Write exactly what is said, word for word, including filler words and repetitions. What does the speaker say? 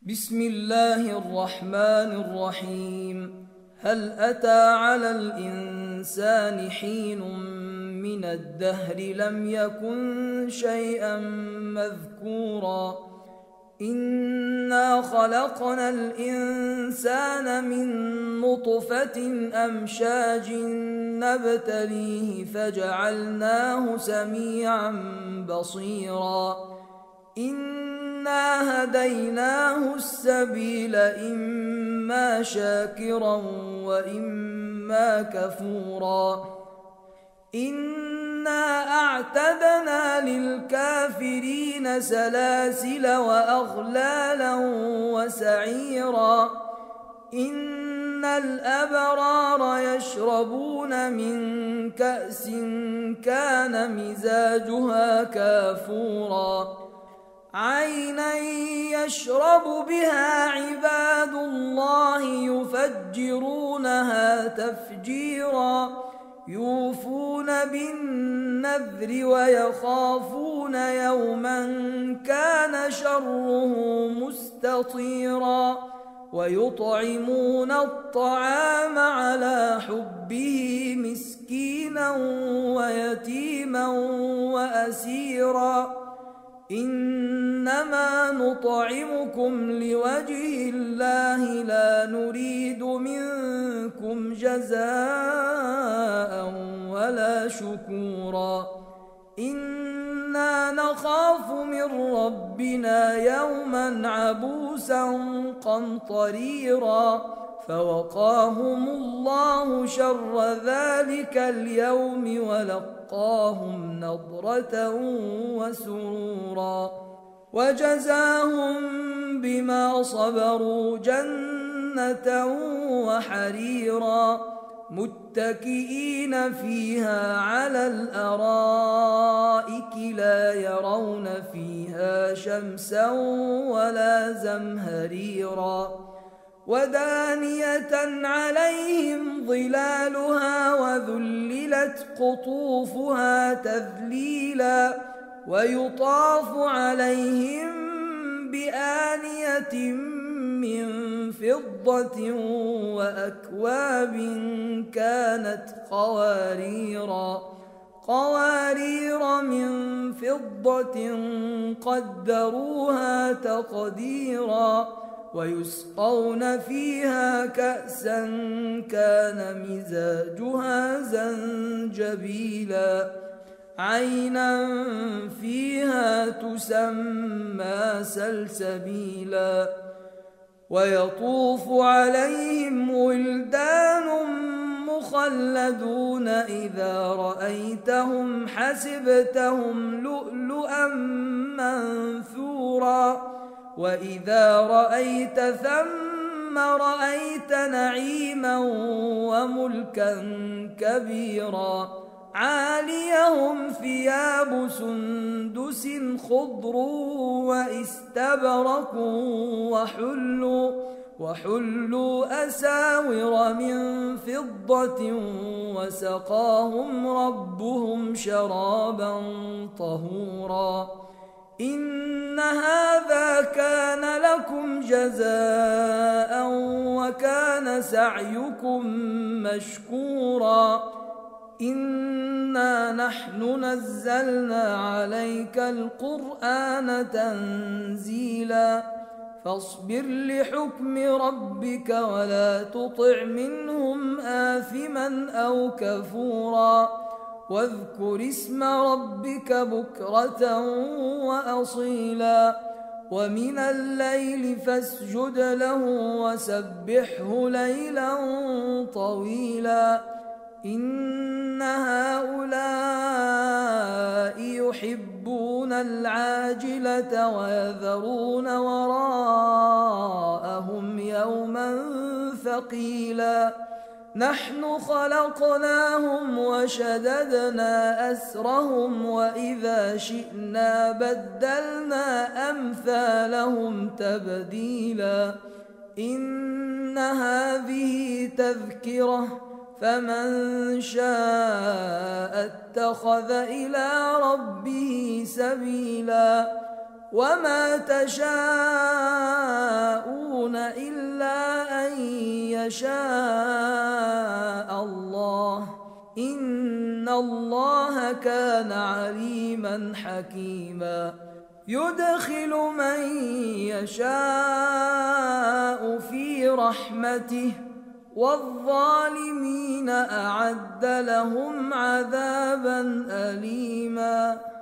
بسم الله الرحمن الرحيم. هل أتى على الإنسان حين من الدهر لم يكن شيئا مذكورا إنا خلقنا الإنسان من نطفة أمشاج نبتليه فجعلناه سميعا بصيرا إنا هديناه السبيل إما شاكرا وإما كفورا إنا أعتدنا للكافرين سلاسل وأغلالا وسعيرا إن الأبرار يشربون من كأس كان مزاجها كافورا عينا يشرب بها عباد الله يفجرونها تفجيرا يوفون بالنذر ويخافون يوما كان شره مستطيرا ويطعمون الطعام على حبه مسكينا ويتيما وأسيرا إنما نطعمكم لوجه الله لا نريد منكم جزاء ولا شكورا إنا نخاف من ربنا يوما عبوسا قمطريرا فوقاهم الله شر ذلك اليوم ولقاهم نضرة وسرورا وجزاهم بما صبروا جنة وحريرا متكئين فيها على الأرائك لا يرون فيها شمسا ولا زمهريرا ودانية عليهم ظلالها وذللت قطوفها تذليلا ويطاف عليهم بآنية من فضة وأكواب كانت قواريرا قوارير من فضة قدروها تقديرا ويسقون فيها كأسا كان مزاجها زنجبيلا عينا فيها تسمى سلسبيلا ويطوف عليهم ولدان مخلدون إذا رأيتهم حسبتهم لؤلؤا منثورا وإذا رأيت ثم رأيت نعيما وملكا كبيرا عاليهم ثياب سندس خضر واستبرق وحلوا وحلوا أساور من فضة وسقاهم ربهم شرابا طهورا إن هذا كان لكم جزاء وكان سعيكم مشكورا إنا نحن نزلنا عليك القرآن تنزيلا فاصبر لحكم ربك ولا تطع منهم آثما أو كفورا واذكر اسم ربك بكرة وأصيلا ومن الليل فاسجد له وسبحه ليلا طويلا إن هؤلاء يحبون العاجلة ويذرون وراءهم يوما ثقيلا نحن خلقناهم وشددنا أسرهم وإذا شئنا بدلنا أمثالهم تبديلا إن هذه تذكرة فمن شاء اتخذ إلى ربه سبيلا وما تشاءون يشاء الله إن الله كان عليما حكيما يدخل من يشاء في رحمته والظالمين أعد لهم عذابا أليما.